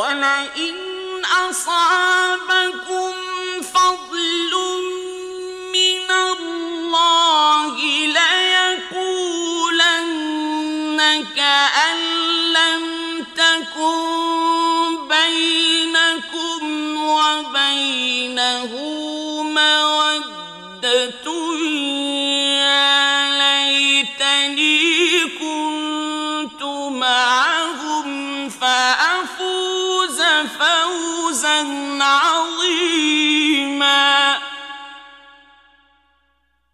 وَلَئِنْ أَصَابَكُمْ فَضْلٌ مِّنَ اللَّهِ لَيَقُولَنَّ كَأَن لَّمْ تَكُن بَيْنَكُمْ وَبَيْنَهُ مَوَدَّةٌ يَا لَيْتَنِي كُنتُ معهم فَأَفُوزَ فَوْزًا